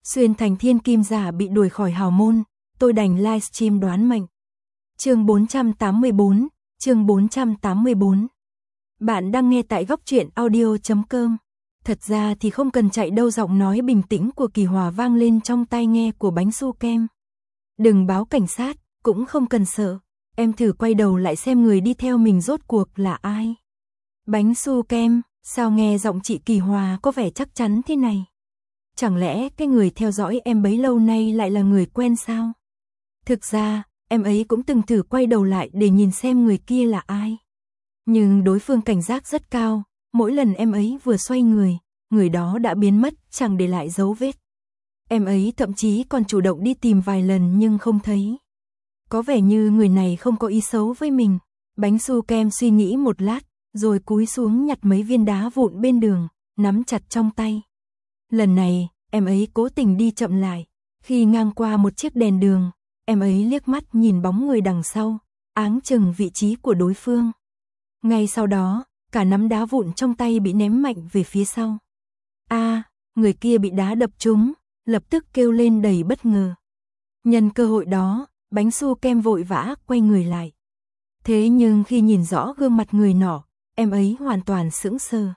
Xuyên thành thiên kim giả bị đuổi khỏi hào môn, tôi đành livestream đoán mệnh. Chương 484, chương 484. Bạn đang nghe tại góc truyện audio.com. Thật ra thì không cần chạy đâu, giọng nói bình tĩnh của Kỳ Hòa vang lên trong tai nghe của Bánh Su Kem. Đừng báo cảnh sát, cũng không cần sợ. Em thử quay đầu lại xem người đi theo mình rốt cuộc là ai. Bánh Su Kem, sao nghe giọng chị Kỳ Hòa có vẻ chắc chắn thế này? Chẳng lẽ cái người theo dõi em bấy lâu nay lại là người quen sao? Thực ra, em ấy cũng từng thử quay đầu lại để nhìn xem người kia là ai. Nhưng đối phương cảnh giác rất cao, mỗi lần em ấy vừa xoay người đó đã biến mất, chẳng để lại dấu vết. Em ấy thậm chí còn chủ động đi tìm vài lần nhưng không thấy. Có vẻ như người này không có ý xấu với mình. Bánh Su Kem suy nghĩ một lát, rồi cúi xuống nhặt mấy viên đá vụn bên đường, nắm chặt trong tay. Lần này, em ấy cố tình đi chậm lại. Khi ngang qua một chiếc đèn đường, em ấy liếc mắt nhìn bóng người đằng sau, áng chừng vị trí của đối phương. Ngay sau đó, cả nắm đá vụn trong tay bị ném mạnh về phía sau. Người kia bị đá đập trúng, lập tức kêu lên đầy bất ngờ. Nhân cơ hội đó, Bánh Su Kem vội vã quay người lại. Thế nhưng khi nhìn rõ gương mặt người nọ, em ấy hoàn toàn sững sờ.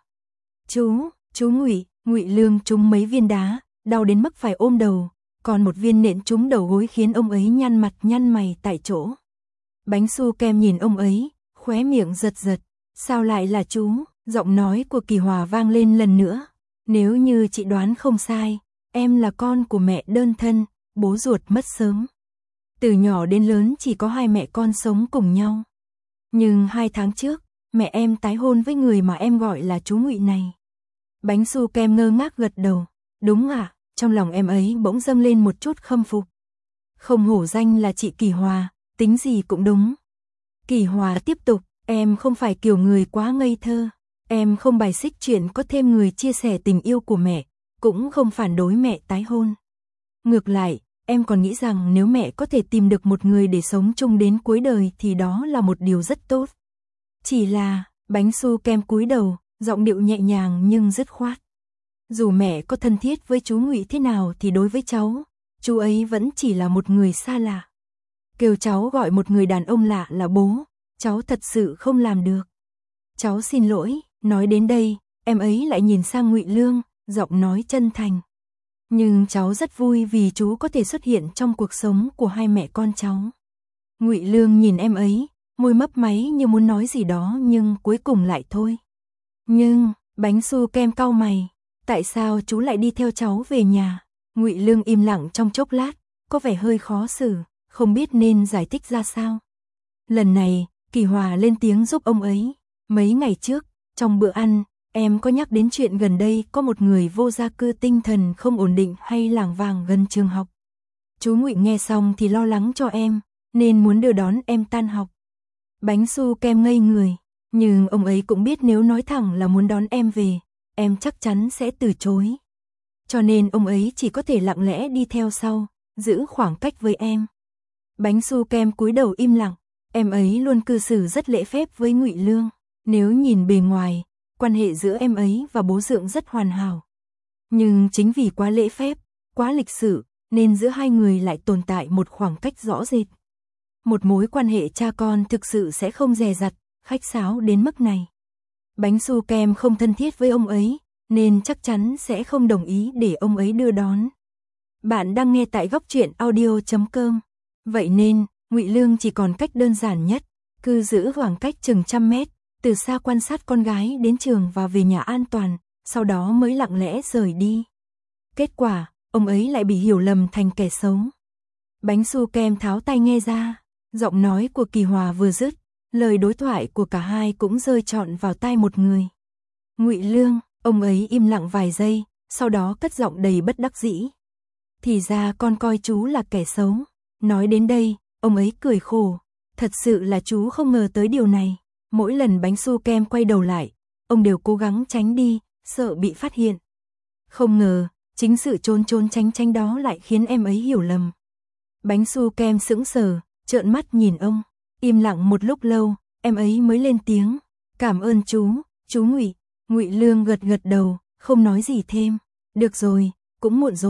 Chú Ngụy Lương trúng mấy viên đá, đau đến mức phải ôm đầu, còn một viên nện trúng đầu gối khiến ông ấy nhăn mặt nhăn mày tại chỗ. Bánh Su Kem nhìn ông ấy, khóe miệng giật giật. Sao lại là chú? Giọng nói của Kỳ Hòa vang lên lần nữa. Nếu như chị đoán không sai, em là con của mẹ đơn thân, bố ruột mất sớm. Từ nhỏ đến lớn chỉ có hai mẹ con sống cùng nhau. Nhưng 2 tháng trước, mẹ em tái hôn với người mà em gọi là chú Ngụy này. Bánh Su Kem ngơ ngác gật đầu. Đúng ạ, trong lòng em ấy bỗng dâng lên một chút khâm phục. Không hổ danh là chị Kỳ Hòa, tính gì cũng đúng. Kỳ Hòa tiếp tục, em không phải kiểu người quá ngây thơ. Em không bài xích chuyện có thêm người chia sẻ tình yêu của mẹ, cũng không phản đối mẹ tái hôn. Ngược lại, em còn nghĩ rằng nếu mẹ có thể tìm được một người để sống chung đến cuối đời thì đó là một điều rất tốt. Chỉ là, Bánh Su Kem cúi đầu, giọng điệu nhẹ nhàng nhưng dứt khoát. Dù mẹ có thân thiết với chú Ngụy thế nào thì đối với cháu, chú ấy vẫn chỉ là một người xa lạ. Kêu cháu gọi một người đàn ông lạ là bố, cháu thật sự không làm được. Cháu xin lỗi. Nói đến đây, em ấy lại nhìn sang Ngụy Lương, giọng nói chân thành. Nhưng cháu rất vui vì chú có thể xuất hiện trong cuộc sống của hai mẹ con cháu. Ngụy Lương nhìn em ấy, môi mấp máy như muốn nói gì đó nhưng cuối cùng lại thôi. Nhưng, Bánh Su Kem cau mày, tại sao chú lại đi theo cháu về nhà? Ngụy Lương im lặng trong chốc lát, có vẻ hơi khó xử, không biết nên giải thích ra sao. Lần này, Kỳ Hòa lên tiếng giúp ông ấy. Mấy ngày trước, trong bữa ăn, em có nhắc đến chuyện gần đây có một người vô gia cư tinh thần không ổn định hay lảng vảng gần trường học. Chú Ngụy nghe xong thì lo lắng cho em, nên muốn đưa đón em tan học. Bánh Su Kem ngây người, nhưng ông ấy cũng biết nếu nói thẳng là muốn đón em về, em chắc chắn sẽ từ chối. Cho nên ông ấy chỉ có thể lặng lẽ đi theo sau, giữ khoảng cách với em. Bánh Su Kem cúi đầu im lặng, em ấy luôn cư xử rất lễ phép với Ngụy Lương. Nếu nhìn bề ngoài, quan hệ giữa em ấy và bố Dượng rất hoàn hảo. Nhưng chính vì quá lễ phép, quá lịch sự, nên giữa hai người lại tồn tại một khoảng cách rõ rệt. Một mối quan hệ cha con thực sự sẽ không dè dặt, khách sáo đến mức này. Bánh Su Kem không thân thiết với ông ấy, nên chắc chắn sẽ không đồng ý để ông ấy đưa đón. Bạn đang nghe tại góc truyện audio.com. Vậy nên, Ngụy Lương chỉ còn cách đơn giản nhất, cứ giữ khoảng cách chừng 100 mét. Từ xa quan sát con gái đến trường và về nhà an toàn, sau đó mới lặng lẽ rời đi. Kết quả, ông ấy lại bị hiểu lầm thành kẻ xấu. Bánh Su Kem tháo tai nghe ra, giọng nói của Kỳ Hòa vừa dứt, lời đối thoại của cả hai cũng rơi trọn vào tai một người. Ngụy Lương, ông ấy im lặng vài giây, sau đó cất giọng đầy bất đắc dĩ. Thì ra con coi chú là kẻ xấu. Nói đến đây, ông ấy cười khổ. Thật sự là chú không ngờ tới điều này. Mỗi lần Bánh Su Kem quay đầu lại, ông đều cố gắng tránh đi, sợ bị phát hiện. Không ngờ, chính sự trốn tránh đó lại khiến em ấy hiểu lầm. Bánh Su Kem sững sờ, trợn mắt nhìn ông, im lặng một lúc lâu, em ấy mới lên tiếng. Cảm ơn chú Ngụy. Ngụy Lương gật đầu, không nói gì thêm. Được rồi, cũng muộn rồi,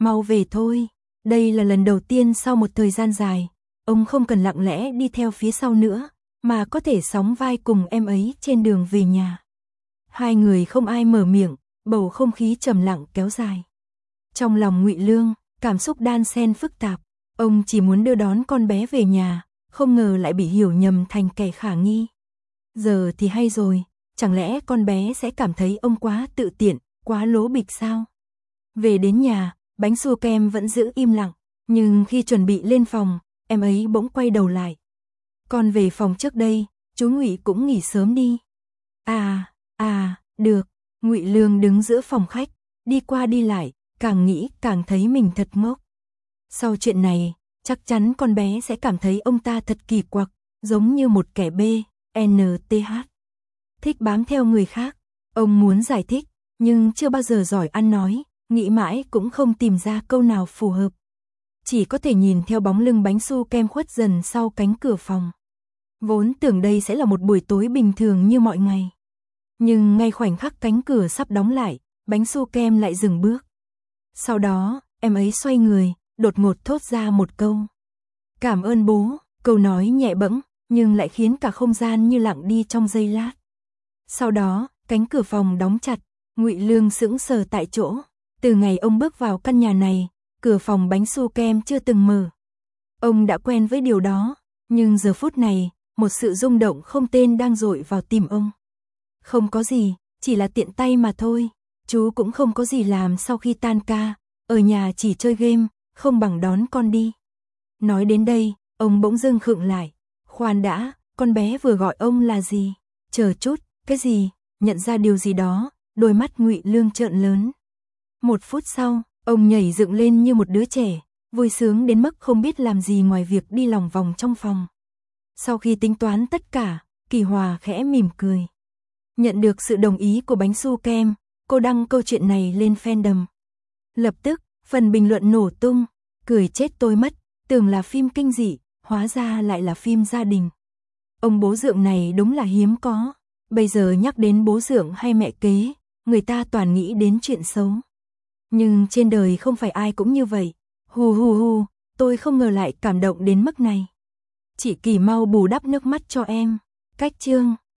mau về thôi. Đây là lần đầu tiên sau một thời gian dài, ông không cần lặng lẽ đi theo phía sau nữa, mà có thể sóng vai cùng em ấy trên đường về nhà. Hai người không ai mở miệng, bầu không khí trầm lặng kéo dài. Trong lòng Ngụy Lương, cảm xúc đan xen phức tạp, ông chỉ muốn đưa đón con bé về nhà, không ngờ lại bị hiểu nhầm thành kẻ khả nghi. Giờ thì hay rồi, chẳng lẽ con bé sẽ cảm thấy ông quá tự tiện, quá lố bịch sao? Về đến nhà, bánh su kem vẫn giữ im lặng, nhưng khi chuẩn bị lên phòng, em ấy bỗng quay đầu lại. Con về phòng trước đây, chú Ngụy cũng nghỉ sớm đi. Được. Ngụy Lương đứng giữa phòng khách, đi qua đi lại, càng nghĩ càng thấy mình thật ngốc. Sau chuyện này, chắc chắn con bé sẽ cảm thấy ông ta thật kỳ quặc, giống như một kẻ BNTH. Thích bám theo người khác. Ông muốn giải thích, nhưng chưa bao giờ giỏi ăn nói, nghĩ mãi cũng không tìm ra câu nào phù hợp. Chỉ có thể nhìn theo bóng lưng bánh su kem khuất dần sau cánh cửa phòng. Vốn tưởng đây sẽ là một buổi tối bình thường như mọi ngày. Nhưng ngay khoảnh khắc cánh cửa sắp đóng lại, bánh su kem lại dừng bước. Sau đó, em ấy xoay người, đột ngột thốt ra một câu. Cảm ơn bố, câu nói nhẹ bẫng, nhưng lại khiến cả không gian như lặng đi trong giây lát. Sau đó, cánh cửa phòng đóng chặt, Ngụy Lương sững sờ tại chỗ. Từ ngày ông bước vào căn nhà này, cửa phòng bánh su kem chưa từng mở. Ông đã quen với điều đó, nhưng giờ phút này, một sự rung động không tên đang dội vào tim ông. Không có gì, chỉ là tiện tay mà thôi. Chú cũng không có gì làm sau khi tan ca, ở nhà chỉ chơi game, không bằng đón con đi. Nói đến đây, ông bỗng dưng khựng lại. Khoan đã, con bé vừa gọi ông là gì? Chờ chút, cái gì? Nhận ra điều gì đó, đôi mắt Ngụy Lương trợn lớn. 1 phút sau, ông nhảy dựng lên như một đứa trẻ, vui sướng đến mức không biết làm gì ngoài việc đi lòng vòng trong phòng. Sau khi tính toán tất cả, Kỳ Hòa khẽ mỉm cười. Nhận được sự đồng ý của bánh su kem, cô đăng câu chuyện này lên fandom. Lập tức, phần bình luận nổ tung, cười chết tôi mất, tưởng là phim kinh dị, hóa ra lại là phim gia đình. Ông bố dượng này đúng là hiếm có, bây giờ nhắc đến bố dượng hay mẹ kế, người ta toàn nghĩ đến chuyện xấu. Nhưng trên đời không phải ai cũng như vậy, hu, tôi không ngờ lại cảm động đến mức này. Chị Kỳ mau bù đắp nước mắt cho em. Cách chương